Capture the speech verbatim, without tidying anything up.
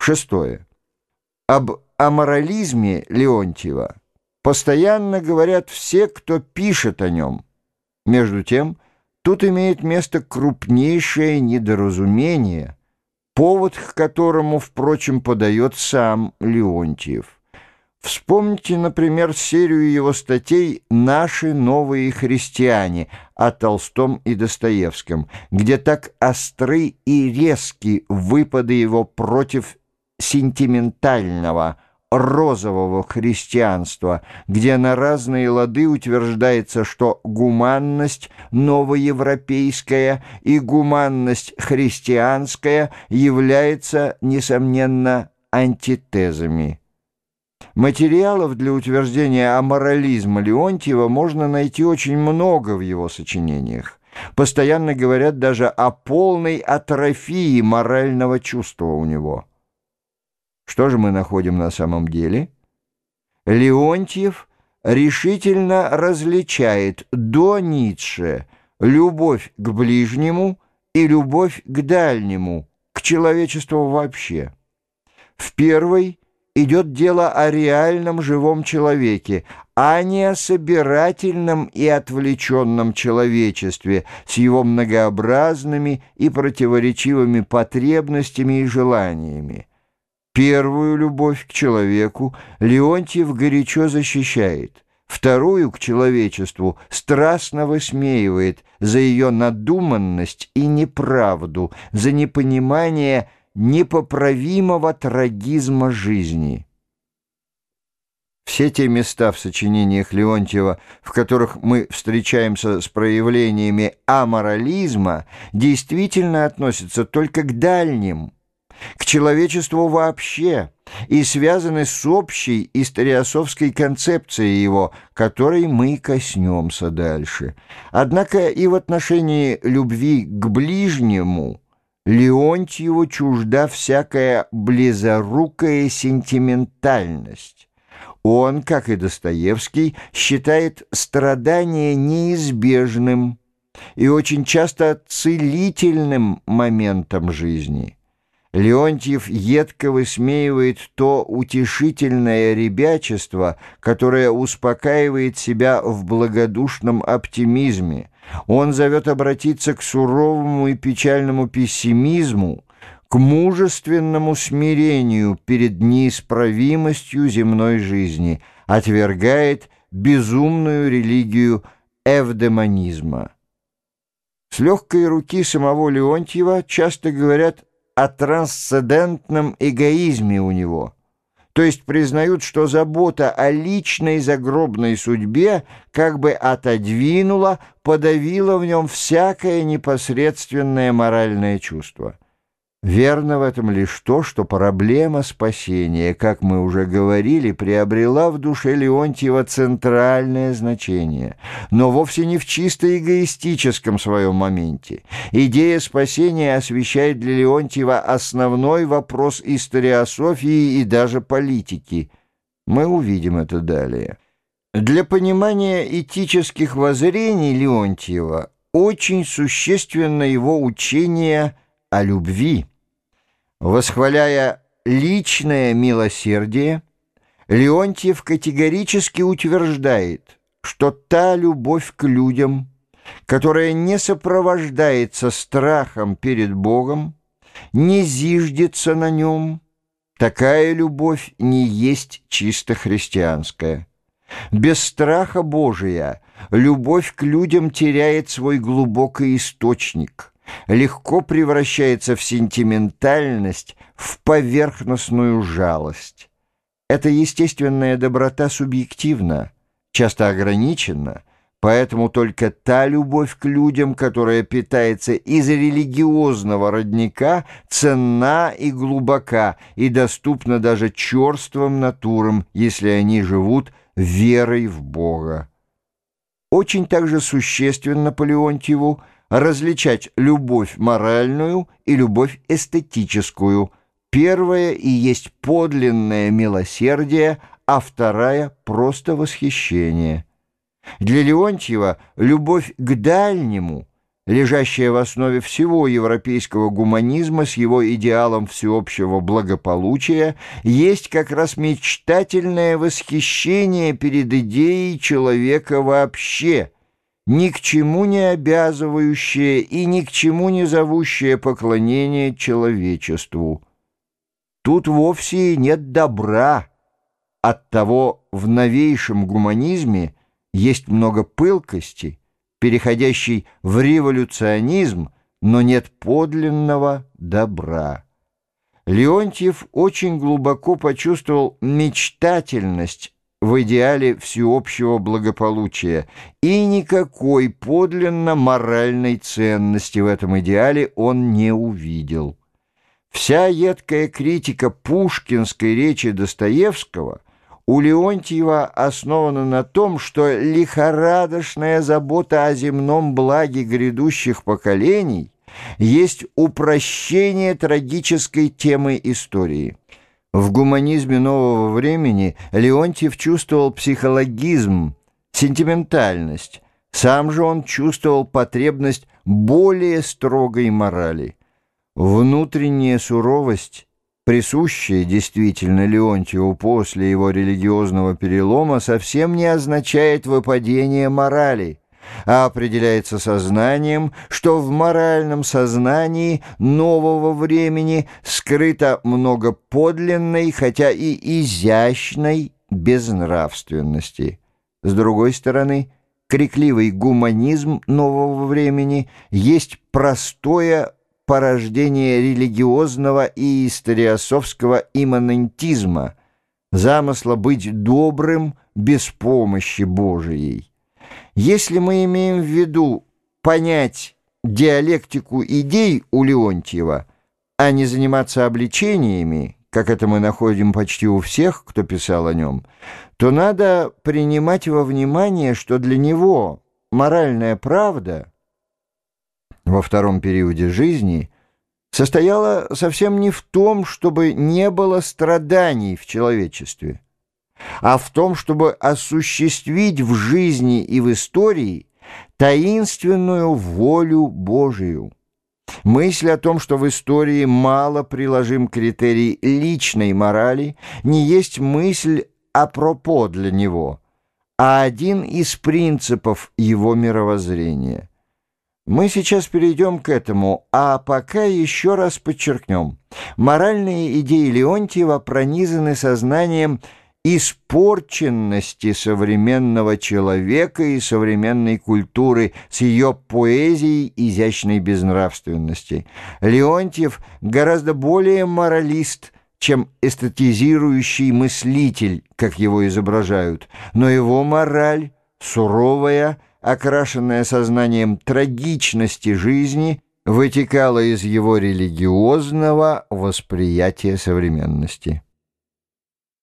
Шестое. Об аморализме Леонтьева постоянно говорят все, кто пишет о нем. Между тем, тут имеет место крупнейшее недоразумение, повод к которому, впрочем, подает сам Леонтьев. Вспомните, например, серию его статей «Наши новые христиане» о Толстом и Достоевском, где так остры и резки выпады его против сентиментального, розового христианства, где на разные лады утверждается, что гуманность новоевропейская и гуманность христианская являются, несомненно, антитезами. Материалов для утверждения аморализма Леонтьева можно найти очень много в его сочинениях. Постоянно говорят даже о полной атрофии морального чувства у него. Что же мы находим на самом деле? Леонтьев решительно различает до Ницше любовь к ближнему и любовь к дальнему, к человечеству вообще. В первой идет дело о реальном живом человеке, а не о собирательном и отвлеченном человечестве с его многообразными и противоречивыми потребностями и желаниями. Первую любовь к человеку Леонтьев горячо защищает, вторую к человечеству страстно высмеивает за ее надуманность и неправду, за непонимание непоправимого трагизма жизни. Все те места в сочинениях Леонтьева, в которых мы встречаемся с проявлениями аморализма, действительно относятся только к дальним, к человечеству вообще, и связаны с общей историософской концепцией его, которой мы коснемся дальше. Однако и в отношении любви к ближнему Леонтьеву чужда всякая близорукая сентиментальность. Он, как и Достоевский, считает страдание неизбежным и очень часто целительным моментом жизни. Леонтьев едко высмеивает то утешительное ребячество, которое успокаивает себя в благодушном оптимизме. Он зовет обратиться к суровому и печальному пессимизму, к мужественному смирению перед неисправимостью земной жизни, отвергает безумную религию эвдемонизма. С легкой руки самого Леонтьева часто говорят о трансцендентном эгоизме у него, то есть признают, что забота о личной загробной судьбе как бы отодвинула, подавила в нем всякое непосредственное моральное чувство. Верно в этом лишь то, что проблема спасения, как мы уже говорили, приобрела в душе Леонтьева центральное значение, но вовсе не в чисто эгоистическом своем моменте. Идея спасения освещает для Леонтьева основной вопрос историософии и даже политики. Мы увидим это далее. Для понимания этических воззрений Леонтьева очень существенно его учение о любви. Восхваляя личное милосердие, Леонтьев категорически утверждает, что та любовь к людям, которая не сопровождается страхом перед Богом, не зиждется на нем, такая любовь не есть чисто христианская. Без страха Божия любовь к людям теряет свой глубокий источник, легко превращается в сентиментальность, в поверхностную жалость. Эта естественная доброта субъективна, часто ограничена, поэтому только та любовь к людям, которая питается из религиозного родника, ценна и глубока, и доступна даже черствым натурам, если они живут верой в Бога. Очень также существенно по Леонтьеву различать любовь моральную и любовь эстетическую. Первая и есть подлинное милосердие, а вторая — просто восхищение. Для Леонтьева любовь к дальнему лежащая в основе всего европейского гуманизма с его идеалом всеобщего благополучия, есть как раз мечтательное восхищение перед идеей человека вообще, ни к чему не обязывающее и ни к чему не зовущее поклонение человечеству. Тут вовсе и нет добра. Оттого в новейшем гуманизме есть много пылкости, переходящей в революционизм, но нет подлинного добра. Леонтьев очень глубоко почувствовал мечтательность в идеале всеобщего благополучия, и никакой подлинно моральной ценности в этом идеале он не увидел. Вся едкая критика пушкинской речи Достоевского у Леонтьева основана на том, что лихорадочная забота о земном благе грядущих поколений есть упрощение трагической темы истории. В гуманизме нового времени Леонтьев чувствовал психологизм, сентиментальность. Сам же он чувствовал потребность более строгой морали. Внутренняя суровость, присущая действительно Леонтьеву после его религиозного перелома, совсем не означает выпадение морали, а определяется сознанием, что в моральном сознании нового времени скрыто много подлинной, хотя и изящной безнравственности. С другой стороны, крикливый гуманизм нового времени есть простое порождение религиозного и историосовского имманентизма, замысла быть добрым без помощи Божией. Если мы имеем в виду понять диалектику идей у Леонтьева, а не заниматься обличениями, как это мы находим почти у всех, кто писал о нем, то надо принимать во внимание, что для него моральная правда во втором периоде жизни состояла совсем не в том, чтобы не было страданий в человечестве, а в том, чтобы осуществить в жизни и в истории таинственную волю Божию. Мысль о том, что в истории мало приложим критерий личной морали, не есть мысль апропо для него, а один из принципов его мировоззрения. Мы сейчас перейдем к этому, а пока еще раз подчеркнем. Моральные идеи Леонтьева пронизаны сознанием испорченности современного человека и современной культуры с ее поэзией изящной безнравственности. Леонтьев гораздо более моралист, чем эстетизирующий мыслитель, как его изображают, но его мораль суровая, окрашенная сознанием трагичности жизни, вытекала из его религиозного восприятия современности.